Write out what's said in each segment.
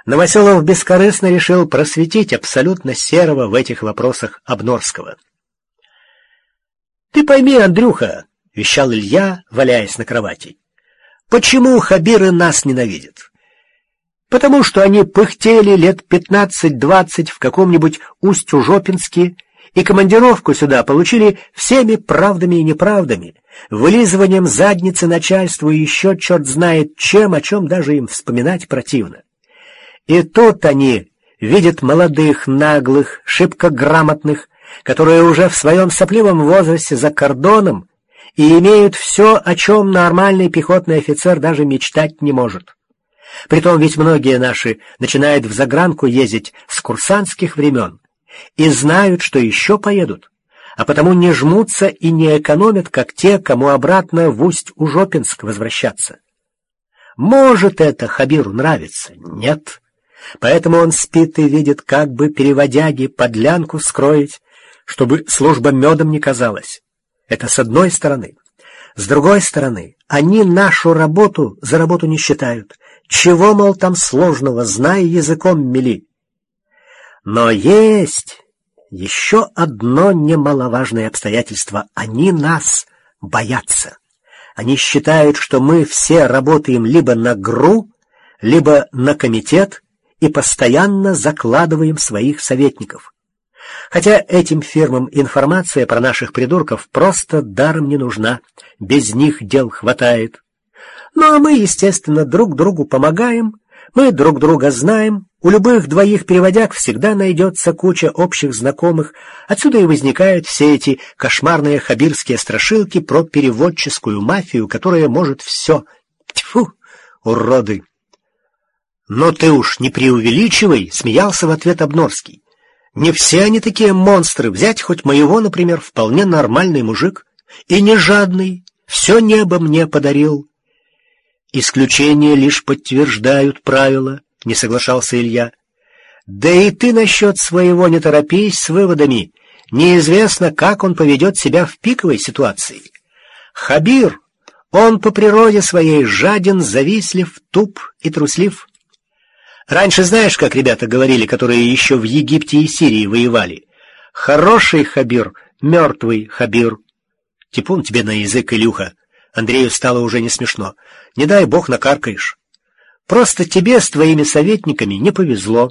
Новоселов бескорыстно решил просветить абсолютно серого в этих вопросах Обнорского. «Ты пойми, Андрюха, — вещал Илья, валяясь на кровати, — почему хабиры нас ненавидят? Потому что они пыхтели лет 15-20 в каком-нибудь Усть-Ужопинске и командировку сюда получили всеми правдами и неправдами, вылизыванием задницы начальству и еще черт знает чем, о чем даже им вспоминать противно. И тут они видят молодых, наглых, шибко грамотных, которые уже в своем сопливом возрасте за кордоном и имеют все, о чем нормальный пехотный офицер даже мечтать не может. Притом ведь многие наши начинают в загранку ездить с курсантских времен и знают, что еще поедут, а потому не жмутся и не экономят, как те, кому обратно в Усть-Ужопинск возвращаться. Может, это хабиру нравится? Нет. Поэтому он спит и видит, как бы переводяги подлянку скроить, чтобы служба медом не казалась. Это с одной стороны. С другой стороны, они нашу работу за работу не считают. Чего, мол, там сложного, знай, языком мели. Но есть еще одно немаловажное обстоятельство. Они нас боятся. Они считают, что мы все работаем либо на ГРУ, либо на комитет и постоянно закладываем своих советников. Хотя этим фирмам информация про наших придурков просто даром не нужна, без них дел хватает. Ну а мы, естественно, друг другу помогаем, мы друг друга знаем, у любых двоих переводяг всегда найдется куча общих знакомых, отсюда и возникают все эти кошмарные хабирские страшилки про переводческую мафию, которая может все. Тьфу, уроды! «Но ты уж не преувеличивай», — смеялся в ответ Обнорский. «Не все они такие монстры. Взять хоть моего, например, вполне нормальный мужик. И не жадный. Все небо мне подарил». «Исключения лишь подтверждают правила», — не соглашался Илья. «Да и ты насчет своего не торопись с выводами. Неизвестно, как он поведет себя в пиковой ситуации. Хабир, он по природе своей жаден, завистлив, туп и труслив. Раньше знаешь, как ребята говорили, которые еще в Египте и Сирии воевали? Хороший хабир, мертвый хабир». Типун тебе на язык, Илюха. Андрею стало уже не смешно. Не дай бог накаркаешь. Просто тебе с твоими советниками не повезло.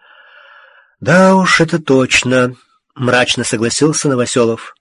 Да уж, это точно, мрачно согласился Новоселов.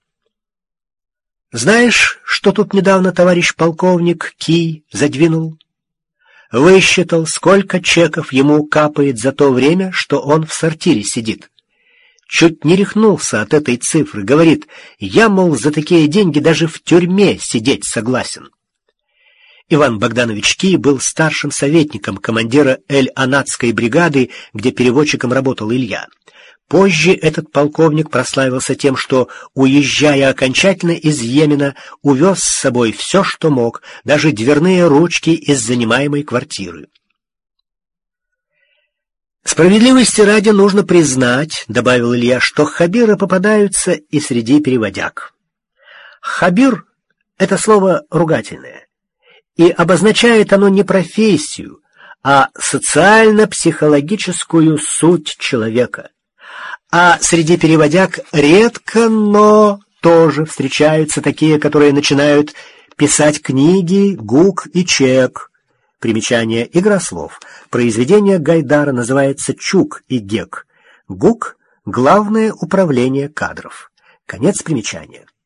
Знаешь, что тут недавно товарищ полковник Кий задвинул? Высчитал, сколько чеков ему капает за то время, что он в сортире сидит. Чуть не рехнулся от этой цифры. Говорит, я, мол, за такие деньги даже в тюрьме сидеть согласен. Иван Богданович Кий был старшим советником командира Эль-Анатской бригады, где переводчиком работал Илья. Позже этот полковник прославился тем, что, уезжая окончательно из Йемена, увез с собой все, что мог, даже дверные ручки из занимаемой квартиры. «Справедливости ради нужно признать, — добавил Илья, — что хабиры попадаются и среди переводяг. Хабир — это слово ругательное, и обозначает оно не профессию, а социально-психологическую суть человека. А среди переводяг редко, но тоже встречаются такие, которые начинают писать книги, гук и чек». Примечание: игра слов. Произведение Гайдара называется «Чук и Гек». ГУК — Главное управление кадров. Конец примечания.